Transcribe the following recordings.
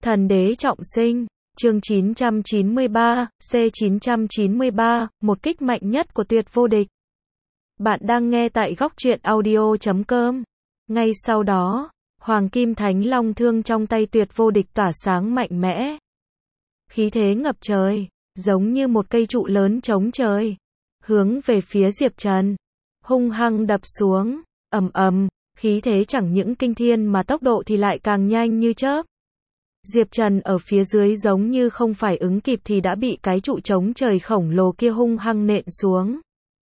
Thần đế trọng sinh, chương 993, C993, một kích mạnh nhất của Tuyệt Vô Địch. Bạn đang nghe tại góc truyện audio.com. Ngay sau đó, Hoàng Kim Thánh Long thương trong tay Tuyệt Vô Địch tỏa sáng mạnh mẽ. Khí thế ngập trời, giống như một cây trụ lớn chống trời, hướng về phía Diệp Trần, hung hăng đập xuống, ầm ầm, khí thế chẳng những kinh thiên mà tốc độ thì lại càng nhanh như chớp. Diệp Trần ở phía dưới giống như không phải ứng kịp thì đã bị cái trụ chống trời khổng lồ kia hung hăng nện xuống.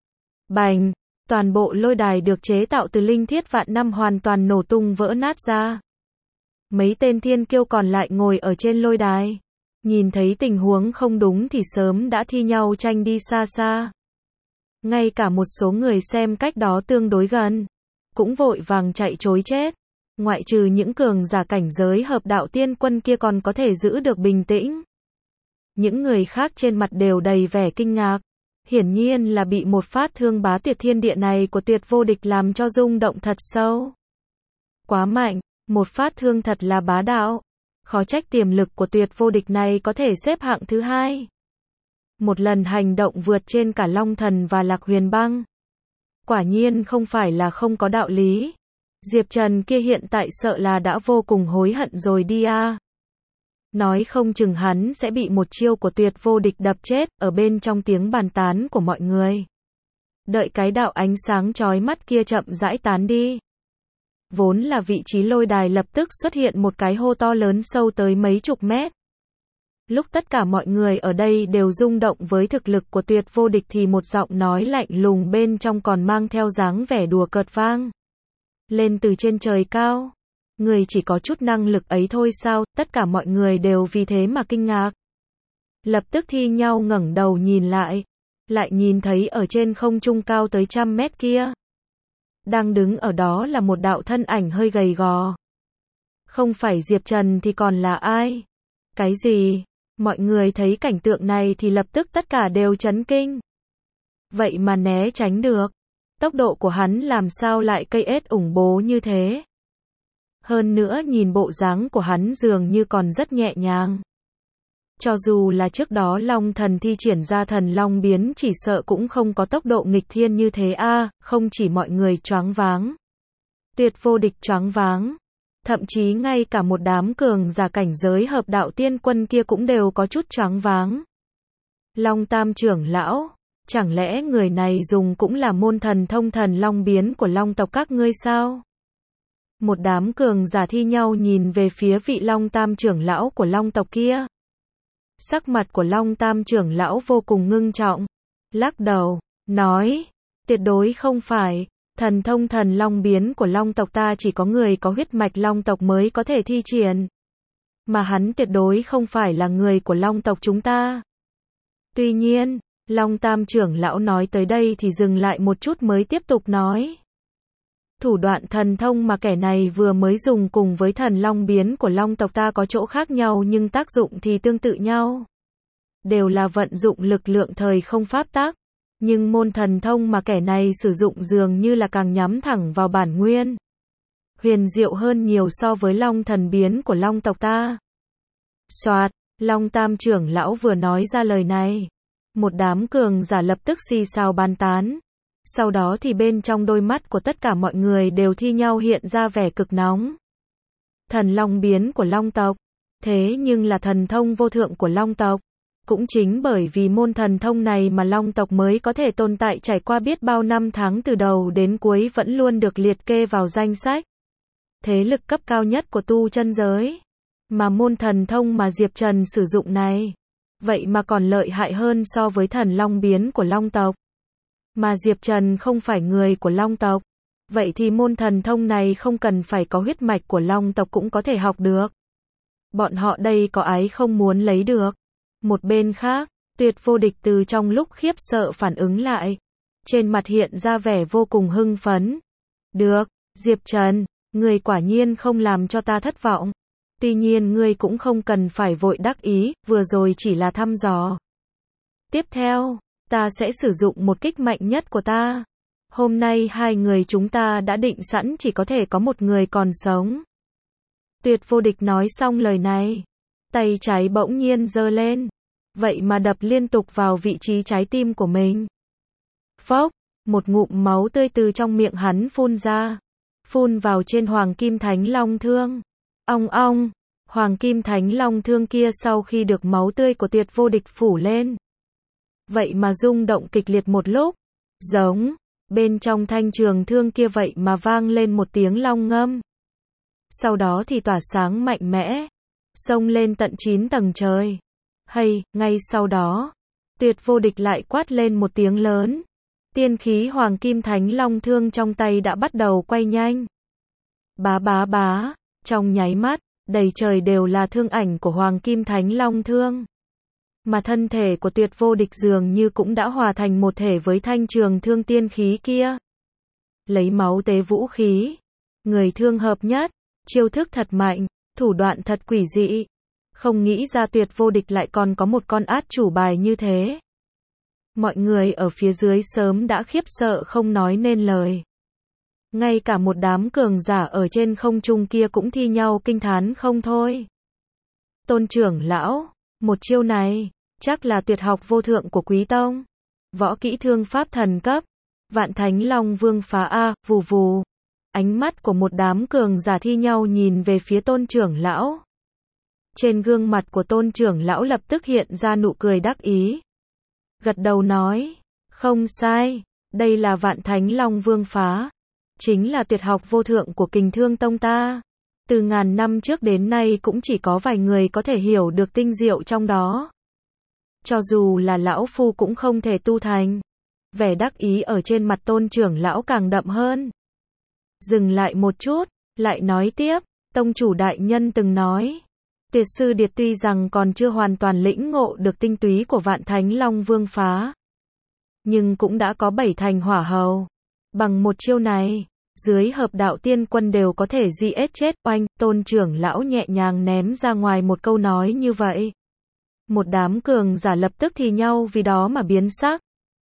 Bành, toàn bộ lôi đài được chế tạo từ linh thiết vạn năm hoàn toàn nổ tung vỡ nát ra. Mấy tên thiên kiêu còn lại ngồi ở trên lôi đài, nhìn thấy tình huống không đúng thì sớm đã thi nhau tranh đi xa xa. Ngay cả một số người xem cách đó tương đối gần, cũng vội vàng chạy trối chết. Ngoại trừ những cường giả cảnh giới hợp đạo tiên quân kia còn có thể giữ được bình tĩnh. Những người khác trên mặt đều đầy vẻ kinh ngạc. Hiển nhiên là bị một phát thương bá tuyệt thiên địa này của Tuyệt Vô Địch làm cho rung động thật sâu. Quá mạnh, một phát thương thật là bá đạo. Khó trách tiềm lực của Tuyệt Vô Địch này có thể xếp hạng thứ 2. Một lần hành động vượt trên cả Long Thần và Lạc Huyền Băng. Quả nhiên không phải là không có đạo lý. Diệp Trần kia hiện tại sợ là đã vô cùng hối hận rồi đi a. Nói không chừng hắn sẽ bị một chiêu của Tuyệt Vô Địch đập chết, ở bên trong tiếng bàn tán của mọi người. Đợi cái đạo ánh sáng chói mắt kia chậm rãi tán đi. Vốn là vị trí lôi đài lập tức xuất hiện một cái hô to lớn sâu tới mấy chục mét. Lúc tất cả mọi người ở đây đều rung động với thực lực của Tuyệt Vô Địch thì một giọng nói lạnh lùng bên trong còn mang theo dáng vẻ đùa cợt vang lên từ trên trời cao. Người chỉ có chút năng lực ấy thôi sao? Tất cả mọi người đều vì thế mà kinh ngạc. Lập tức thi nhau ngẩng đầu nhìn lại nhìn thấy ở trên không trung cao tới 100 mét kia. Đang đứng ở đó là một đạo thân ảnh hơi gầy gò. Không phải Diệp Trần thì còn là ai? Cái gì? Mọi người thấy cảnh tượng này thì lập tức tất cả đều chấn kinh. Vậy mà né tránh được. Tốc độ của hắn làm sao lại cây ếch ủng bố như thế? Hơn nữa nhìn bộ dáng của hắn dường như còn rất nhẹ nhàng. Cho dù là trước đó Long Thần thi triển ra thần Long biến chỉ sợ cũng không có tốc độ nghịch thiên như thế a. Không chỉ mọi người choáng váng. Tuyệt Vô Địch choáng váng. Thậm chí ngay cả một đám cường giả cảnh giới hợp đạo tiên quân kia cũng đều có chút choáng váng. Long Tam trưởng lão, chẳng lẽ người này dùng cũng là môn thần thông thần long biến của Long tộc các ngươi sao? Một đám cường giả thi nhau nhìn về phía vị Long Tam trưởng lão của Long tộc kia. Sắc mặt của Long Tam trưởng lão vô cùng ngưng trọng, lắc đầu, nói, tuyệt đối không phải, thần thông thần long biến của Long tộc ta chỉ có người có huyết mạch Long tộc mới có thể thi triển. Mà hắn tuyệt đối không phải là người của Long tộc chúng ta. Tuy nhiên, Long Tam trưởng lão nói tới đây thì dừng lại một chút mới tiếp tục nói. Thủ đoạn thần thông mà kẻ này vừa mới dùng cùng với thần long biến của Long tộc ta có chỗ khác nhau nhưng tác dụng thì tương tự nhau. Đều là vận dụng lực lượng thời không pháp tắc. Nhưng môn thần thông mà kẻ này sử dụng dường như là càng nhắm thẳng vào bản nguyên. Huyền diệu hơn nhiều so với long thần biến của Long tộc ta. Soạt, Long Tam trưởng lão vừa nói ra lời này. Một đám cường giả lập tức xì xào bàn tán. Sau đó thì bên trong đôi mắt của tất cả mọi người đều thi nhau hiện ra vẻ cực nóng. Thần long biến của Long tộc. Thế nhưng là thần thông vô thượng của Long tộc. Cũng chính bởi vì môn thần thông này mà Long tộc mới có thể tồn tại trải qua biết bao năm tháng từ đầu đến cuối vẫn luôn được liệt kê vào danh sách thế lực cấp cao nhất của tu chân giới. Mà môn thần thông mà Diệp Trần sử dụng này, vậy mà còn lợi hại hơn so với thần long biến của Long tộc. Mà Diệp Trần không phải người của Long tộc. Vậy thì môn thần thông này không cần phải có huyết mạch của Long tộc cũng có thể học được. Bọn họ đây có ái không muốn lấy được. Một bên khác, Tuyệt Vô Địch từ trong lúc khiếp sợ phản ứng lại. Trên mặt hiện ra vẻ vô cùng hưng phấn. Được, Diệp Trần, ngươi quả nhiên không làm cho ta thất vọng. Tuy nhiên ngươi cũng không cần phải vội đắc ý, vừa rồi chỉ là thăm dò. Tiếp theo, ta sẽ sử dụng một kích mạnh nhất của ta. Hôm nay hai người chúng ta đã định sẵn chỉ có thể có một người còn sống. Tuyệt Vô Địch nói xong lời này, tay trái bỗng nhiên giơ lên, vậy mà đập liên tục vào vị trí trái tim của mình. Phốc, một ngụm máu tươi từ trong miệng hắn phun ra, phun vào trên Hoàng Kim Thánh Long Thương. Ong ong, Hoàng Kim Thánh Long Thương kia sau khi được máu tươi của Tuyệt Vô Địch phủ lên, vậy mà rung động kịch liệt một lúc, giống, bên trong thanh trường thương kia vậy mà vang lên một tiếng long ngâm. Sau đó thì tỏa sáng mạnh mẽ, xông lên tận 9 tầng trời. Hay, ngay sau đó, Tuyệt Vô Địch lại quát lên một tiếng lớn. Tiên khí Hoàng Kim Thánh Long Thương trong tay đã bắt đầu quay nhanh. Bá bá bá, trong nháy mắt, đầy trời đều là thương ảnh của Hoàng Kim Thánh Long Thương. Mà thân thể của Tuyệt Vô Địch dường như cũng đã hòa thành một thể với thanh trường thương tiên khí kia. Lấy máu tế vũ khí, người thương hợp nhất, chiêu thức thật mạnh, thủ đoạn thật quỷ dị. Không nghĩ ra Tuyệt Vô Địch lại còn có một con át chủ bài như thế. Mọi người ở phía dưới sớm đã khiếp sợ không nói nên lời. Ngay cả một đám cường giả ở trên không trung kia cũng thi nhau kinh thán không thôi. Tôn trưởng lão, một chiêu này, chắc là tuyệt học vô thượng của Quý Tông. Võ kỹ thương pháp thần cấp, Vạn Thánh Long Vương phá a, vù vù. Ánh mắt của một đám cường giả thi nhau nhìn về phía Tôn trưởng lão. Trên gương mặt của Tôn trưởng lão lập tức hiện ra nụ cười đắc ý. Gật đầu nói, không sai, đây là Vạn Thánh Long Vương phá. Chính là tuyệt học vô thượng của Kình Thương Tông ta. Từ ngàn năm trước đến nay cũng chỉ có vài người có thể hiểu được tinh diệu trong đó. Cho dù là lão phu cũng không thể tu thành. Vẻ đắc ý ở trên mặt Tôn trưởng lão càng đậm hơn. Dừng lại một chút, lại nói tiếp, tông chủ đại nhân từng nói, Tuyệt sư Điệt tuy rằng còn chưa hoàn toàn lĩnh ngộ được tinh túy của Vạn Thánh Long Vương phá, nhưng cũng đã có 7 thành hỏa hầu. Bằng một chiêu này, dưới Hợp Đạo Tiên Quân đều có thể giết chết. Oanh, Tôn trưởng lão nhẹ nhàng ném ra ngoài một câu nói như vậy. Một đám cường giả lập tức thì nhau vì đó mà biến sắc.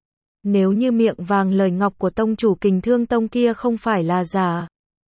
Nếu như miệng vàng lời ngọc của tông chủ Kình Thương Tông kia không phải là giả,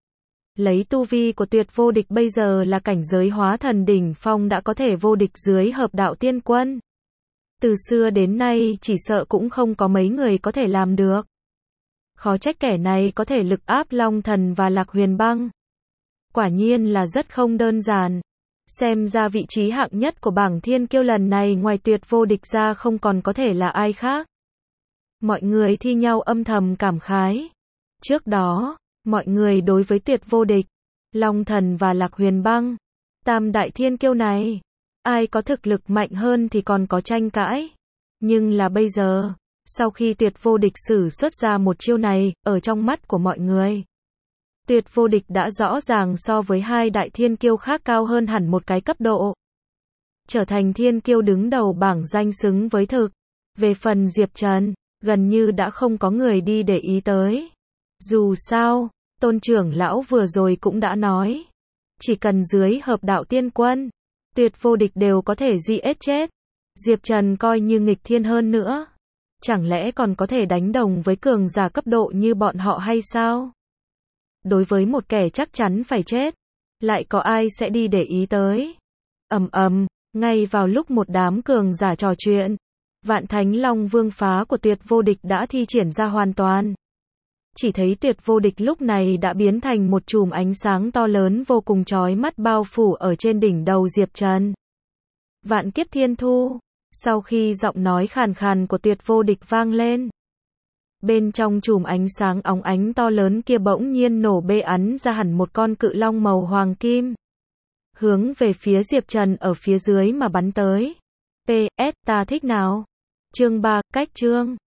lấy tu vi của Tuyệt Vô Địch bây giờ là cảnh giới hóa thần đỉnh phong đã có thể vô địch dưới Hợp Đạo Tiên Quân. Từ xưa đến nay chỉ sợ cũng không có mấy người có thể làm được. Khó trách kẻ này có thể lực áp Long Thần và Lạc Huyền Băng. Quả nhiên là rất không đơn giản. Xem ra vị trí hạng nhất của bảng thiên kiêu lần này ngoài Tuyệt Vô Địch ra không còn có thể là ai khác. Mọi người thi nhau âm thầm cảm khái. Trước đó, mọi người đối với Tuyệt Vô Địch, Long Thần và Lạc Huyền Băng, tam đại thiên kiêu này, ai có thực lực mạnh hơn thì còn có tranh cãi. Nhưng là bây giờ, sau khi Tuyệt Vô Địch sử xuất ra một chiêu này, ở trong mắt của mọi người, Tuyệt Vô Địch đã rõ ràng so với hai đại thiên kiêu khác cao hơn hẳn một cái cấp độ. Trở thành thiên kiêu đứng đầu bảng danh xứng với thực. Về phần Diệp Trần, gần như đã không có người đi để ý tới. Dù sao, Tôn trưởng lão vừa rồi cũng đã nói, chỉ cần dưới Hợp Đạo Tiên Quân, Tuyệt Vô Địch đều có thể giết chết. Diệp Trần coi như nghịch thiên hơn nữa, chẳng lẽ còn có thể đánh đồng với cường giả cấp độ như bọn họ hay sao? Đối với một kẻ chắc chắn phải chết, lại có ai sẽ đi để ý tới? Ầm ầm, ngay vào lúc một đám cường giả trò chuyện, Vạn Thánh Long Vương phá của Tuyệt Vô Địch đã thi triển ra hoàn toàn. Chỉ thấy Tuyệt Vô Địch lúc này đã biến thành một chùm ánh sáng to lớn vô cùng chói mắt bao phủ ở trên đỉnh đầu Diệp Trần. Vạn Kiếp Thiên Thu. Sau khi giọng nói khàn khàn của Tuyệt Vô Địch vang lên, bên trong chùm ánh sáng óng ánh to lớn kia bỗng nhiên nổ bê ắn ra hẳn một con cự long màu hoàng kim, hướng về phía Diệp Trần ở phía dưới mà bắn tới. PS, ta thích nào? Chương 3, cách chương.